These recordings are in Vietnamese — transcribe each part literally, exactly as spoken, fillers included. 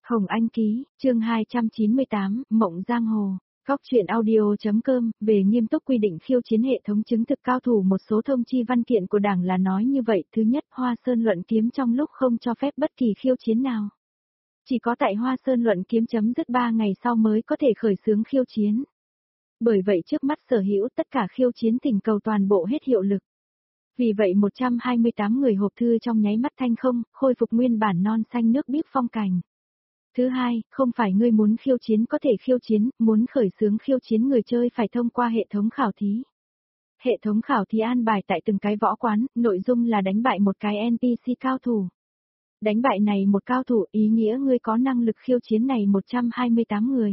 Hồng Anh ký, chương hai trăm chín mươi tám, Mộng Giang Hồ. Góc truyện audio.com, về nghiêm túc quy định khiêu chiến hệ thống chứng thực cao thủ. Một số thông chi văn kiện của Đảng là nói như vậy. Thứ nhất, Hoa Sơn luận kiếm trong lúc không cho phép bất kỳ khiêu chiến nào. Chỉ có tại Hoa Sơn luận kiếm chấm dứt ba ngày sau mới có thể khởi xướng khiêu chiến. Bởi vậy trước mắt sở hữu tất cả khiêu chiến thỉnh cầu toàn bộ hết hiệu lực. Vì vậy một trăm hai mươi tám người hộp thư trong nháy mắt thanh không, khôi phục nguyên bản non xanh nước biếc phong cảnh. Thứ hai, không phải ngươi muốn khiêu chiến có thể khiêu chiến, muốn khởi xướng khiêu chiến người chơi phải thông qua hệ thống khảo thí. Hệ thống khảo thí an bài tại từng cái võ quán, nội dung là đánh bại một cái en pê xê cao thủ. Đánh bại này một cao thủ ý nghĩa ngươi có năng lực khiêu chiến này một trăm hai mươi tám người.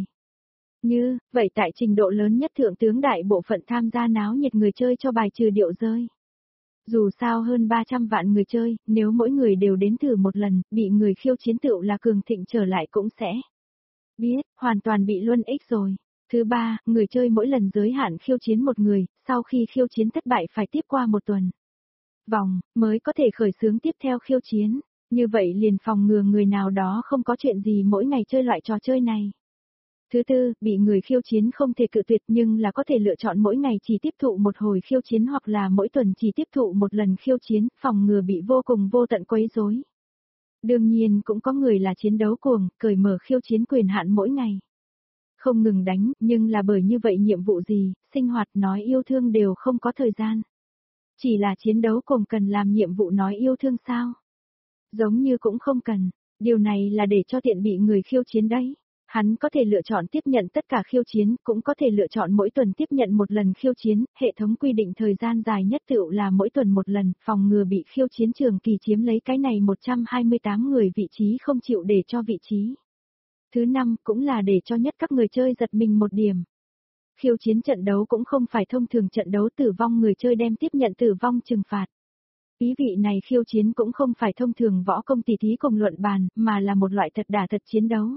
Như, vậy tại trình độ lớn nhất thượng tướng đại bộ phận tham gia náo nhiệt người chơi cho bài trừ điệu rơi. Dù sao hơn ba trăm vạn người chơi, nếu mỗi người đều đến thử một lần, bị người khiêu chiến tựu là cường thịnh trở lại cũng sẽ biết, hoàn toàn bị luân ích rồi. Thứ ba, người chơi mỗi lần giới hạn khiêu chiến một người, sau khi khiêu chiến thất bại phải tiếp qua một tuần vòng, mới có thể khởi xướng tiếp theo khiêu chiến. Như vậy liền phòng ngừa người nào đó không có chuyện gì mỗi ngày chơi loại trò chơi này. Thứ tư, bị người khiêu chiến không thể cự tuyệt nhưng là có thể lựa chọn mỗi ngày chỉ tiếp thụ một hồi khiêu chiến hoặc là mỗi tuần chỉ tiếp thụ một lần khiêu chiến, phòng ngừa bị vô cùng vô tận quấy rối. Đương nhiên cũng có người là chiến đấu cuồng, cởi mở khiêu chiến quyền hạn mỗi ngày. Không ngừng đánh, nhưng là bởi như vậy nhiệm vụ gì, sinh hoạt nói yêu thương đều không có thời gian. Chỉ là chiến đấu cuồng cần làm nhiệm vụ nói yêu thương sao? Giống như cũng không cần, điều này là để cho tiện bị người khiêu chiến đấy. Hắn có thể lựa chọn tiếp nhận tất cả khiêu chiến, cũng có thể lựa chọn mỗi tuần tiếp nhận một lần khiêu chiến, hệ thống quy định thời gian dài nhất tựu là mỗi tuần một lần, phòng ngừa bị khiêu chiến trường kỳ chiếm lấy cái này một trăm hai mươi tám người vị trí không chịu để cho vị trí. Thứ năm, cũng là để cho nhất các người chơi giật mình một điểm. Khiêu chiến trận đấu cũng không phải thông thường trận đấu tử vong người chơi đem tiếp nhận tử vong trừng phạt. Ý vị này khiêu chiến cũng không phải thông thường võ công tỷ thí cùng luận bàn, mà là một loại thật đả thật chiến đấu.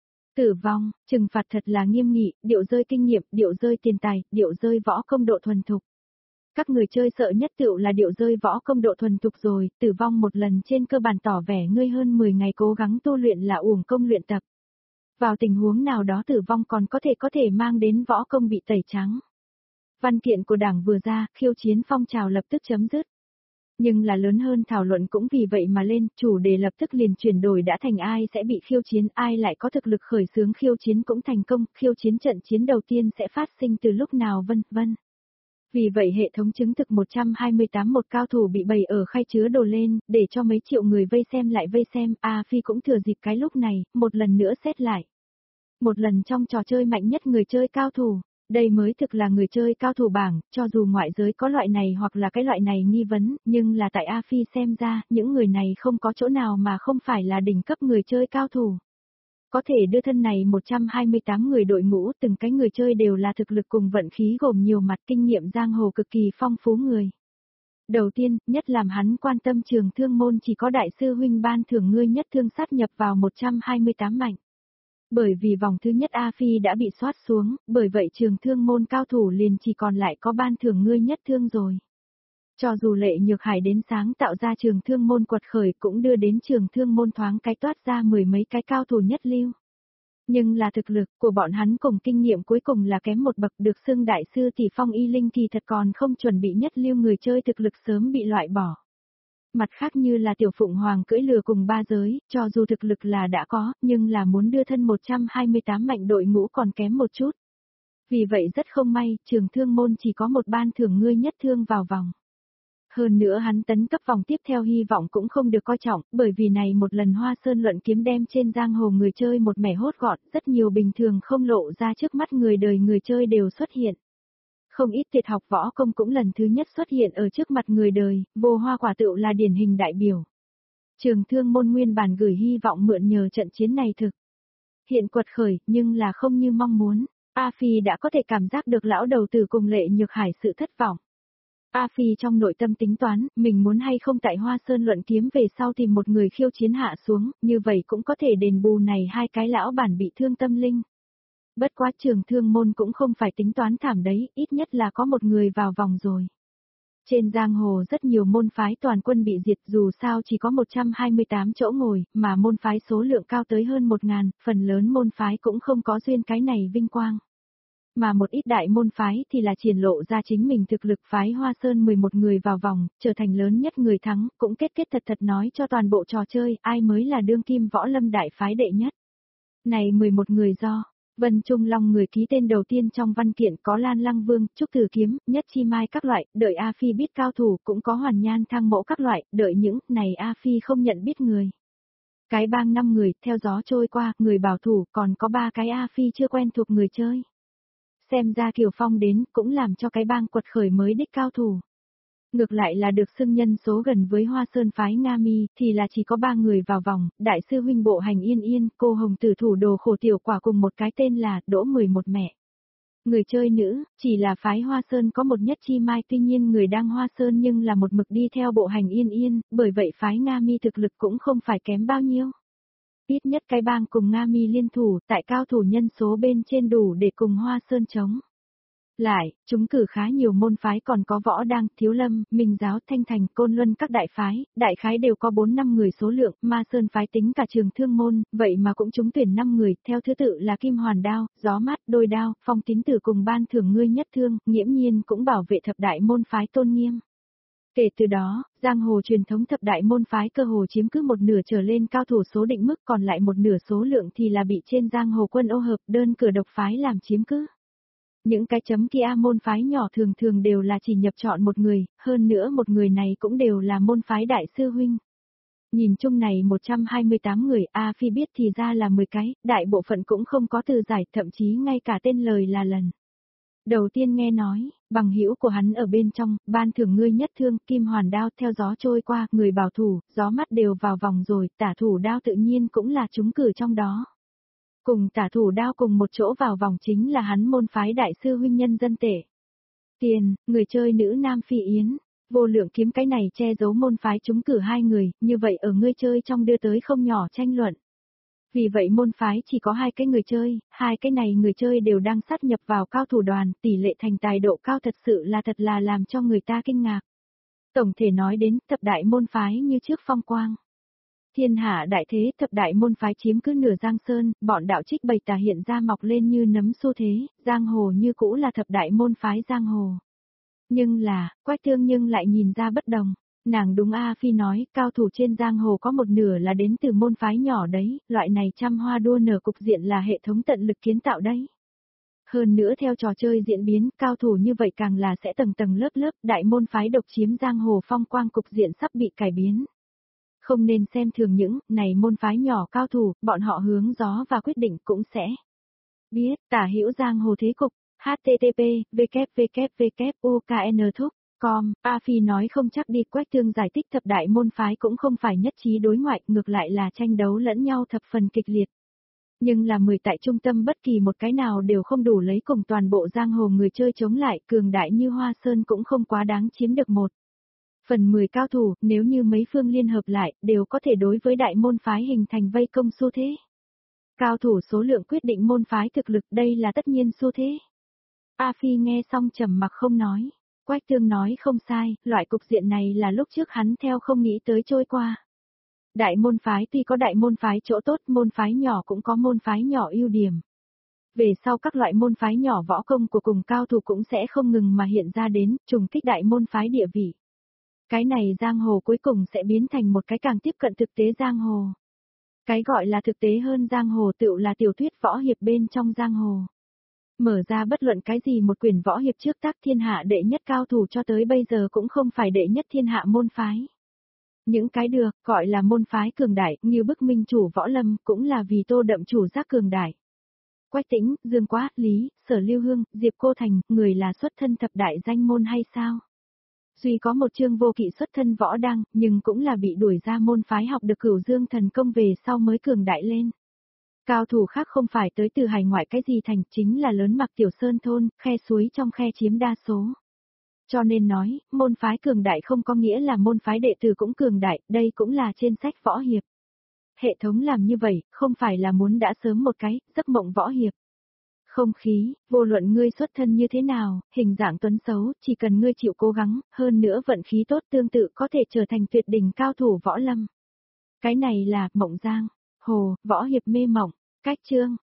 Tử vong, trừng phạt thật là nghiêm nghị, điệu rơi kinh nghiệm, điệu rơi tiền tài, điệu rơi võ công độ thuần thục. Các người chơi sợ nhất tựu là điệu rơi võ công độ thuần thục rồi, tử vong một lần trên cơ bản tỏ vẻ ngươi hơn mười ngày cố gắng tu luyện là uổng công luyện tập. Vào tình huống nào đó tử vong còn có thể có thể mang đến võ công bị tẩy trắng. Văn kiện của Đảng vừa ra, khiêu chiến phong trào lập tức chấm dứt. Nhưng là lớn hơn thảo luận cũng vì vậy mà lên, chủ đề lập tức liền chuyển đổi đã thành ai sẽ bị khiêu chiến, ai lại có thực lực khởi xướng khiêu chiến cũng thành công, khiêu chiến trận chiến đầu tiên sẽ phát sinh từ lúc nào vân vân. Vì vậy hệ thống chứng thực một trăm hai mươi tám một cao thủ bị bày ở khay chứa đồ lên, để cho mấy triệu người vây xem lại vây xem, A Phi cũng thừa dịp cái lúc này, một lần nữa xét lại. Một lần trong trò chơi mạnh nhất người chơi cao thủ. Đây mới thực là người chơi cao thủ bảng, cho dù ngoại giới có loại này hoặc là cái loại này nghi vấn, nhưng là tại A Phi xem ra, những người này không có chỗ nào mà không phải là đỉnh cấp người chơi cao thủ. Có thể đưa thân này một trăm hai mươi tám người đội ngũ, từng cái người chơi đều là thực lực cùng vận khí gồm nhiều mặt kinh nghiệm giang hồ cực kỳ phong phú người. Đầu tiên, nhất làm hắn quan tâm trường thương môn chỉ có đại sư huynh ban thưởng ngươi nhất thương sát nhập vào một trăm hai mươi tám mạnh. Bởi vì vòng thứ nhất A Phi đã bị soát xuống, bởi vậy trường thương môn cao thủ liền chỉ còn lại có ban thưởng ngươi nhất thương rồi. Cho dù Lệ Nhược Hải đến sáng tạo ra trường thương môn quật khởi cũng đưa đến trường thương môn thoáng cái toát ra mười mấy cái cao thủ nhất lưu. Nhưng là thực lực của bọn hắn cùng kinh nghiệm cuối cùng là kém một bậc, được xưng đại sư thì Phong Y Linh thì thật còn không chuẩn bị nhất lưu người chơi thực lực sớm bị loại bỏ. Mặt khác như là Tiểu Phụng Hoàng cưỡi lừa cùng ba giới, cho dù thực lực là đã có, nhưng là muốn đưa thân một trăm hai mươi tám mạnh đội ngũ còn kém một chút. Vì vậy rất không may, trường thương môn chỉ có một ban thưởng ngươi nhất thương vào vòng. Hơn nữa hắn tấn cấp vòng tiếp theo hy vọng cũng không được coi trọng, bởi vì này một lần Hoa Sơn luận kiếm đem trên giang hồ người chơi một mẻ hốt gọn, rất nhiều bình thường không lộ ra trước mắt người đời người chơi đều xuất hiện. Không ít tuyệt học võ công cũng lần thứ nhất xuất hiện ở trước mặt người đời, Vô Hoa quả tựu là điển hình đại biểu. Trường thương môn nguyên bản gửi hy vọng mượn nhờ trận chiến này thực hiện quật khởi, nhưng là không như mong muốn. A Phi đã có thể cảm giác được lão đầu tử cùng Lệ Nhược Hải sự thất vọng. A Phi trong nội tâm tính toán, mình muốn hay không tại Hoa Sơn luận kiếm về sau tìm một người khiêu chiến hạ xuống, như vậy cũng có thể đền bù này hai cái lão bản bị thương tâm linh. Bất quá trường thương môn cũng không phải tính toán thảm đấy, ít nhất là có một người vào vòng rồi. Trên giang hồ rất nhiều môn phái toàn quân bị diệt, dù sao chỉ có một trăm hai mươi tám chỗ ngồi, mà môn phái số lượng cao tới hơn một ngàn, phần lớn môn phái cũng không có duyên cái này vinh quang. Mà một ít đại môn phái thì là triển lộ ra chính mình thực lực, phái Hoa Sơn mười một người vào vòng, trở thành lớn nhất người thắng, cũng kết kết thật thật nói cho toàn bộ trò chơi, ai mới là đương kim võ lâm đại phái đệ nhất. Này mười một người do Vân Trung Long người ký tên đầu tiên trong văn kiện có Lan Lăng Vương, Trúc Tử Kiếm, Nhất Chi Mai các loại, đợi A Phi biết cao thủ, cũng có Hoàn Nhan Thang Mẫu các loại, đợi những này A Phi không nhận biết người. Cái bang năm người, theo gió trôi qua, người bảo thủ, còn có ba cái A Phi chưa quen thuộc người chơi. Xem ra Kiều Phong đến, cũng làm cho cái bang quật khởi mới đích cao thủ. Ngược lại là được xưng nhân số gần với Hoa Sơn phái Nga Mi, thì là chỉ có ba người vào vòng, đại sư huynh Bộ Hành Yên Yên, cô hồng tử thủ đồ khổ tiểu quả cùng một cái tên là Đỗ mười một mẹ. Người chơi nữ, chỉ là phái Hoa Sơn có một Nhất Chi Mai, tuy nhiên người đang Hoa Sơn nhưng là một mực đi theo Bộ Hành Yên Yên, bởi vậy phái Nga Mi thực lực cũng không phải kém bao nhiêu. Ít nhất cái bang cùng Nga Mi liên thủ, tại cao thủ nhân số bên trên đủ để cùng Hoa Sơn chống. Lại, chúng cử khá nhiều môn phái, còn có Võ Đăng, Thiếu Lâm, Minh Giáo, Thanh Thành, Côn Luân các đại phái, đại khái đều có bốn năm người số lượng, Ma Sơn phái tính cả Trường Thương môn, vậy mà cũng trúng tuyển năm người, theo thứ tự là Kim Hoàn Đao, Gió Mát, Đôi Đao, Phong Tín Tử cùng ban thưởng ngươi nhất thương, nghiễm nhiên cũng bảo vệ thập đại môn phái tôn nghiêm. Kể từ đó, giang hồ truyền thống thập đại môn phái cơ hồ chiếm cứ một nửa trở lên cao thủ số định mức, còn lại một nửa số lượng thì là bị trên giang hồ quân ô hợp đơn cửa độc phái làm chiếm cứ. Những cái chấm kia môn phái nhỏ thường thường đều là chỉ nhập chọn một người, hơn nữa một người này cũng đều là môn phái đại sư huynh. Nhìn chung này một trăm hai mươi tám người, A Phi biết thì ra là mười cái, đại bộ phận cũng không có từ giải, thậm chí ngay cả tên lời là lần. Đầu tiên nghe nói, bằng hữu của hắn ở bên trong, ban thưởng ngươi nhất thương, Kim Hoàn Đao, theo gió trôi qua, người bảo thủ, Gió Mắt đều vào vòng rồi, tả thủ đao tự nhiên cũng là trúng cử trong đó. Cùng tả thủ đao cùng một chỗ vào vòng chính là hắn môn phái đại sư huynh Nhân Dân Tể. Tiền, người chơi nữ Nam Phi Yến, vô lượng kiếm, cái này che giấu môn phái trúng cử hai người, như vậy ở ngươi chơi trong đưa tới không nhỏ tranh luận. Vì vậy môn phái chỉ có hai cái người chơi, hai cái này người chơi đều đang sát nhập vào cao thủ đoàn, tỷ lệ thành tài độ cao thật sự là thật là làm cho người ta kinh ngạc. Tổng thể nói đến, thập đại môn phái như trước phong quang. Thiên hạ đại thế, thập đại môn phái chiếm cứ nửa giang sơn, bọn đạo trích bày tà hiện ra mọc lên như nấm xu thế, giang hồ như cũ là thập đại môn phái giang hồ. Nhưng là, Quách Thương nhưng lại nhìn ra bất đồng. Nàng đúng A Phi nói, cao thủ trên giang hồ có một nửa là đến từ môn phái nhỏ đấy, loại này trăm hoa đua nở cục diện là hệ thống tận lực kiến tạo đấy. Hơn nữa theo trò chơi diễn biến, cao thủ như vậy càng là sẽ tầng tầng lớp lớp, đại môn phái độc chiếm giang hồ phong quang, cục diện sắp bị cải biến. Không nên xem thường những này môn phái nhỏ cao thủ, bọn họ hướng gió và quyết định cũng sẽ biết tả hữu giang hồ thế cục. H T T P www u k n thúc com. A Phi nói không chắc đi. Quách Thương giải thích thập đại môn phái cũng không phải nhất trí đối ngoại, ngược lại là tranh đấu lẫn nhau thập phần kịch liệt. Nhưng là mười tại trung tâm bất kỳ một cái nào đều không đủ lấy cùng toàn bộ giang hồ người chơi chống lại, cường đại như Hoa Sơn cũng không quá đáng chiếm được một phần mười cao thủ, nếu như mấy phương liên hợp lại, đều có thể đối với đại môn phái hình thành vây công xu thế. Cao thủ số lượng quyết định môn phái thực lực, đây là tất nhiên xu thế. A Phi nghe xong trầm mặc không nói. Quách Thương nói không sai, loại cục diện này là lúc trước hắn theo không nghĩ tới trôi qua. Đại môn phái tuy có đại môn phái chỗ tốt, môn phái nhỏ cũng có môn phái nhỏ ưu điểm. Về sau các loại môn phái nhỏ võ công của cùng cao thủ cũng sẽ không ngừng mà hiện ra đến, trùng kích đại môn phái địa vị. Cái này giang hồ cuối cùng sẽ biến thành một cái càng tiếp cận thực tế giang hồ. Cái gọi là thực tế hơn giang hồ tựu là tiểu thuyết võ hiệp bên trong giang hồ. Mở ra bất luận cái gì một quyển võ hiệp trước tác thiên hạ đệ nhất cao thủ cho tới bây giờ cũng không phải đệ nhất thiên hạ môn phái. Những cái được, gọi là môn phái cường đại, như bức minh chủ võ lâm, cũng là vì tô đậm chủ giác cường đại. Quách Tĩnh, Dương Quá, Lý, Sở Lưu Hương, Diệp Cô Thành, người là xuất thân thập đại danh môn hay sao? Duy có một Trương Vô Kỵ xuất thân võ đăng, nhưng cũng là bị đuổi ra môn phái học được Cửu Dương thần công về sau mới cường đại lên. Cao thủ khác không phải tới từ hải ngoại cái gì thành, chính là lớn mặc tiểu sơn thôn, khe suối trong khe chiếm đa số. Cho nên nói, môn phái cường đại không có nghĩa là môn phái đệ tử cũng cường đại, đây cũng là trên sách võ hiệp. Hệ thống làm như vậy, không phải là muốn đã sớm một cái, giấc mộng võ hiệp. không khí, vô luận ngươi xuất thân như thế nào, hình dạng tuấn xấu, chỉ cần ngươi chịu cố gắng, hơn nữa vận khí tốt tương tự có thể trở thành tuyệt đỉnh cao thủ võ lâm. Cái này là Mộng Giang Hồ, võ hiệp mê mộng, cách chương.